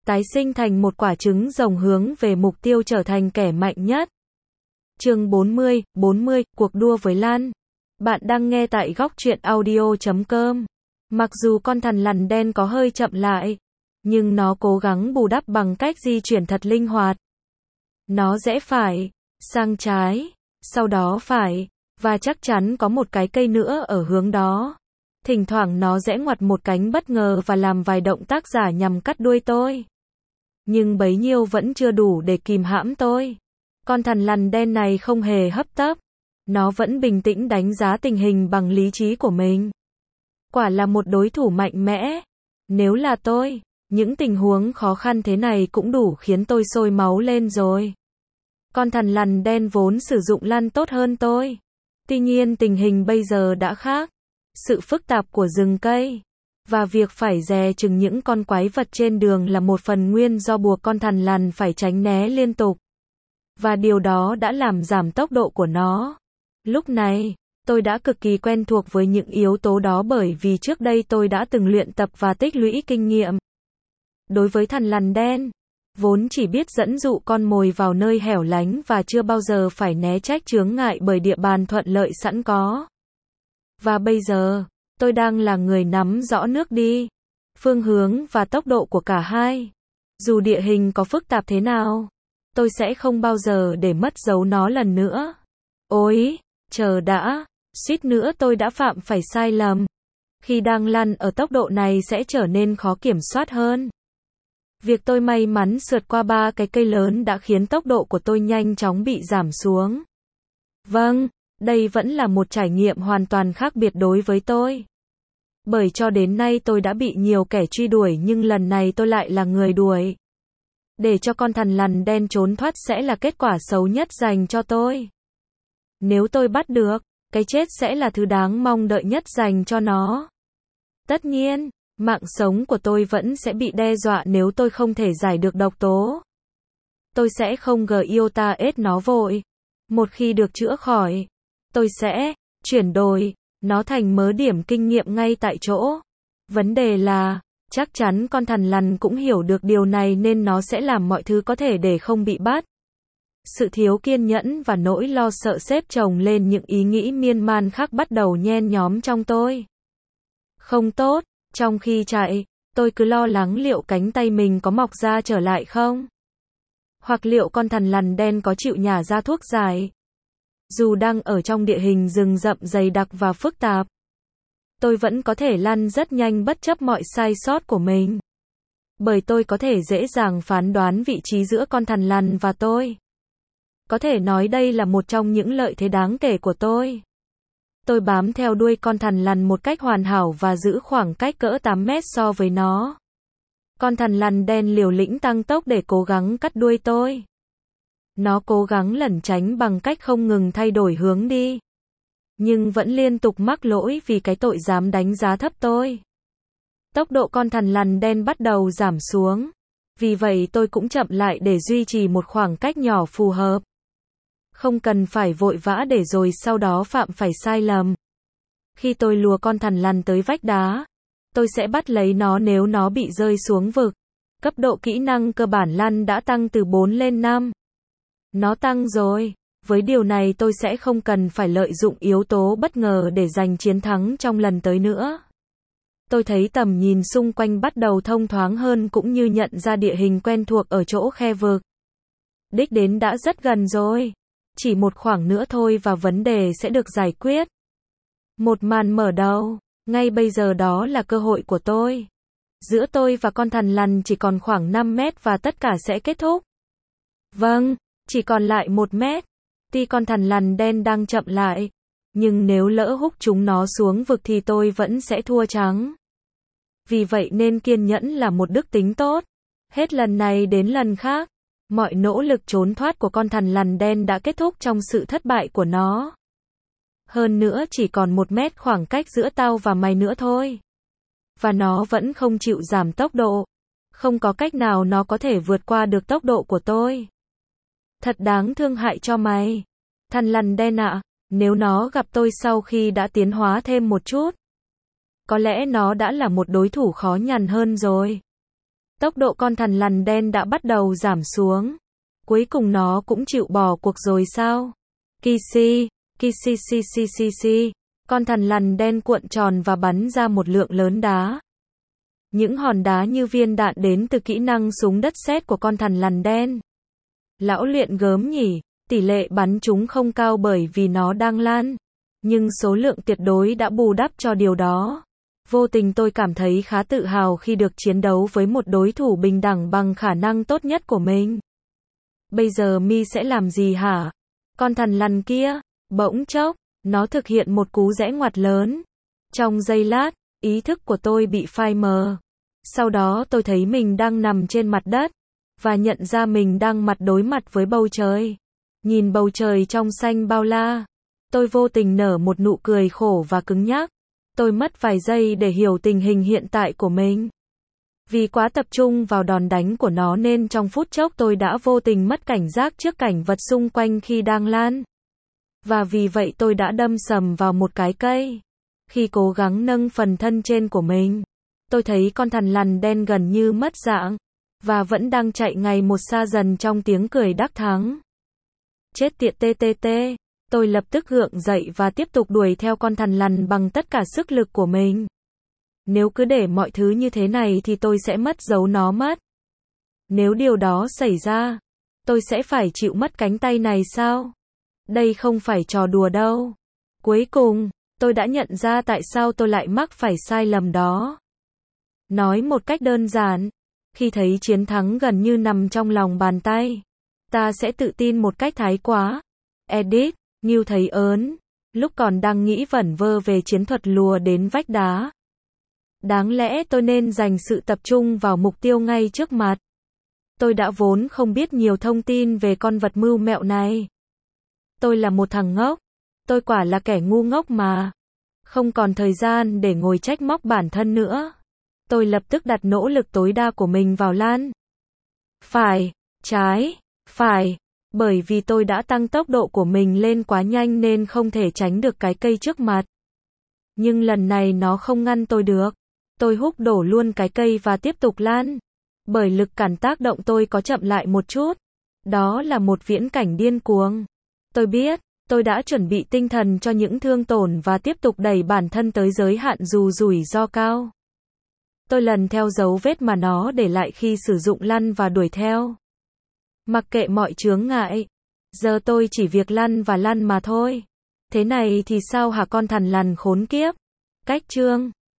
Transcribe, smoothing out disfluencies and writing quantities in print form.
tái sinh thành một quả trứng rồng hướng về mục tiêu trở thành kẻ mạnh nhất. Chương 40, cuộc đua với Lan. Bạn đang nghe tại góc truyện audio.com. Mặc dù con thằn lằn đen có hơi chậm lại, nhưng nó cố gắng bù đắp bằng cách di chuyển thật linh hoạt. Nó rẽ phải, sang trái, sau đó phải, và chắc chắn có một cái cây nữa ở hướng đó. Thỉnh thoảng nó rẽ ngoặt một cánh bất ngờ và làm vài động tác giả nhằm cắt đuôi tôi. Nhưng bấy nhiêu vẫn chưa đủ để kìm hãm tôi. Con thằn lằn đen này không hề hấp tấp. Nó vẫn bình tĩnh đánh giá tình hình bằng lý trí của mình. Quả là một đối thủ mạnh mẽ. Nếu là tôi, những tình huống khó khăn thế này cũng đủ khiến tôi sôi máu lên rồi. Con thằn lằn đen vốn sử dụng lăn tốt hơn tôi. Tuy nhiên tình hình bây giờ đã khác. Sự phức tạp của rừng cây và việc phải dè chừng những con quái vật trên đường là một phần nguyên do buộc con thằn lằn phải tránh né liên tục. Và điều đó đã làm giảm tốc độ của nó. Lúc này, tôi đã cực kỳ quen thuộc với những yếu tố đó bởi vì trước đây tôi đã từng luyện tập và tích lũy kinh nghiệm. Đối với thằn lằn đen, vốn chỉ biết dẫn dụ con mồi vào nơi hẻo lánh và chưa bao giờ phải né trách chướng ngại bởi địa bàn thuận lợi sẵn có. Và bây giờ, tôi đang là người nắm rõ nước đi, phương hướng và tốc độ của cả hai. Dù địa hình có phức tạp thế nào, tôi sẽ không bao giờ để mất dấu nó lần nữa. Ôi, chờ đã, suýt nữa tôi đã phạm phải sai lầm. Khi đang lăn ở tốc độ này sẽ trở nên khó kiểm soát hơn. Việc tôi may mắn sượt qua 3 cái cây lớn đã khiến tốc độ của tôi nhanh chóng bị giảm xuống. Vâng, đây vẫn là một trải nghiệm hoàn toàn khác biệt đối với tôi. Bởi cho đến nay tôi đã bị nhiều kẻ truy đuổi nhưng lần này tôi lại là người đuổi. Để cho con thằn lằn đen trốn thoát sẽ là kết quả xấu nhất dành cho tôi. Nếu tôi bắt được, cái chết sẽ là thứ đáng mong đợi nhất dành cho nó. Tất nhiên, mạng sống của tôi vẫn sẽ bị đe dọa nếu tôi không thể giải được độc tố. Tôi sẽ không giết nó vội. Một khi được chữa khỏi, tôi sẽ chuyển đổi nó thành mớ điểm kinh nghiệm ngay tại chỗ. Vấn đề là, chắc chắn con thằn lằn cũng hiểu được điều này nên nó sẽ làm mọi thứ có thể để không bị bắt. Sự thiếu kiên nhẫn và nỗi lo sợ xếp chồng lên những ý nghĩ miên man khác bắt đầu nhen nhóm trong tôi. Không tốt, trong khi chạy, tôi cứ lo lắng liệu cánh tay mình có mọc ra trở lại không? Hoặc liệu con thằn lằn đen có chịu nhả ra thuốc giải? Dù đang ở trong địa hình rừng rậm dày đặc và phức tạp, tôi vẫn có thể lăn rất nhanh bất chấp mọi sai sót của mình. Bởi tôi có thể dễ dàng phán đoán vị trí giữa con thằn lằn và tôi. Có thể nói đây là một trong những lợi thế đáng kể của tôi. Tôi bám theo đuôi con thằn lằn một cách hoàn hảo và giữ khoảng cách cỡ 8 mét so với nó. Con thằn lằn đen liều lĩnh tăng tốc để cố gắng cắt đuôi tôi. Nó cố gắng lẩn tránh bằng cách không ngừng thay đổi hướng đi. Nhưng vẫn liên tục mắc lỗi vì cái tội dám đánh giá thấp tôi. Tốc độ con thằn lằn đen bắt đầu giảm xuống. Vì vậy tôi cũng chậm lại để duy trì một khoảng cách nhỏ phù hợp. Không cần phải vội vã để rồi sau đó phạm phải sai lầm. Khi tôi lùa con thằn lằn tới vách đá, tôi sẽ bắt lấy nó nếu nó bị rơi xuống vực. Cấp độ kỹ năng cơ bản lăn đã tăng từ 4 lên 5. Nó tăng rồi. Với điều này tôi sẽ không cần phải lợi dụng yếu tố bất ngờ để giành chiến thắng trong lần tới nữa. Tôi thấy tầm nhìn xung quanh bắt đầu thông thoáng hơn cũng như nhận ra địa hình quen thuộc ở chỗ khe vực. Đích đến đã rất gần rồi. Chỉ một khoảng nữa thôi và vấn đề sẽ được giải quyết. Một màn mở đầu. Ngay bây giờ đó là cơ hội của tôi. Giữa tôi và con thằn lằn chỉ còn khoảng 5 mét và tất cả sẽ kết thúc. Vâng, chỉ còn lại 1 mét. Tuy con thằn lằn đen đang chậm lại, nhưng nếu lỡ húc chúng nó xuống vực thì tôi vẫn sẽ thua trắng. Vì vậy nên kiên nhẫn là một đức tính tốt. Hết lần này đến lần khác, mọi nỗ lực trốn thoát của con thằn lằn đen đã kết thúc trong sự thất bại của nó. Hơn nữa chỉ còn 1 mét khoảng cách giữa tao và mày nữa thôi. Và nó vẫn không chịu giảm tốc độ. Không có cách nào nó có thể vượt qua được tốc độ của tôi. Thật đáng thương hại cho mày. Thằn lằn đen ạ, nếu nó gặp tôi sau khi đã tiến hóa thêm một chút, có lẽ nó đã là một đối thủ khó nhằn hơn rồi. Tốc độ con thằn lằn đen đã bắt đầu giảm xuống. Cuối cùng nó cũng chịu bỏ cuộc rồi sao? Kissy, kissy. Con thằn lằn đen cuộn tròn và bắn ra một lượng lớn đá. Những hòn đá như viên đạn đến từ kỹ năng súng đất sét của con thằn lằn đen. Lão luyện gớm nhỉ, tỷ lệ bắn chúng không cao bởi vì nó đang lan. Nhưng số lượng tuyệt đối đã bù đắp cho điều đó. Vô tình tôi cảm thấy khá tự hào khi được chiến đấu với một đối thủ bình đẳng bằng khả năng tốt nhất của mình. Bây giờ Mi sẽ làm gì hả? Con thằn lằn kia, bỗng chốc, nó thực hiện một cú rẽ ngoặt lớn. Trong giây lát, ý thức của tôi bị phai mờ. Sau đó tôi thấy mình đang nằm trên mặt đất, và nhận ra mình đang mặt đối mặt với bầu trời. Nhìn bầu trời trong xanh bao la, tôi vô tình nở một nụ cười khổ và cứng nhắc. Tôi mất vài giây để hiểu tình hình hiện tại của mình. Vì quá tập trung vào đòn đánh của nó nên trong phút chốc tôi đã vô tình mất cảnh giác trước cảnh vật xung quanh khi đang lan. Và vì vậy tôi đã đâm sầm vào một cái cây. Khi cố gắng nâng phần thân trên của mình, tôi thấy con thằn lằn đen gần như mất dạng, và vẫn đang chạy ngày một xa dần trong tiếng cười đắc thắng. Chết tiệt TTT. Tôi lập tức gượng dậy và tiếp tục đuổi theo con thằn lằn bằng tất cả sức lực của mình. Nếu cứ để mọi thứ như thế này thì tôi sẽ mất dấu nó mất. Nếu điều đó xảy ra, tôi sẽ phải chịu mất cánh tay này sao? Đây không phải trò đùa đâu. Cuối cùng, tôi đã nhận ra tại sao tôi lại mắc phải sai lầm đó. Nói một cách đơn giản, khi thấy chiến thắng gần như nằm trong lòng bàn tay, ta sẽ tự tin một cách thái quá. Edit, Nghiêu thấy ớn, lúc còn đang nghĩ vẩn vơ về chiến thuật lùa đến vách đá. Đáng lẽ tôi nên dành sự tập trung vào mục tiêu ngay trước mặt. Tôi đã vốn không biết nhiều thông tin về con vật mưu mẹo này. Tôi là một thằng ngốc. Tôi quả là kẻ ngu ngốc mà. Không còn thời gian để ngồi trách móc bản thân nữa. Tôi lập tức đặt nỗ lực tối đa của mình vào lan. Phải, trái, phải. Bởi vì tôi đã tăng tốc độ của mình lên quá nhanh nên không thể tránh được cái cây trước mặt. Nhưng lần này nó không ngăn tôi được. Tôi húc đổ luôn cái cây và tiếp tục lan. Bởi lực cản tác động tôi có chậm lại một chút. Đó là một viễn cảnh điên cuồng. Tôi biết, tôi đã chuẩn bị tinh thần cho những thương tổn và tiếp tục đẩy bản thân tới giới hạn dù rủi ro cao. Tôi lần theo dấu vết mà nó để lại khi sử dụng lăn và đuổi theo. Mặc kệ mọi chướng ngại. Giờ tôi chỉ việc lăn và lăn mà thôi. Thế này thì sao hả con thằn lằn khốn kiếp? Cách chương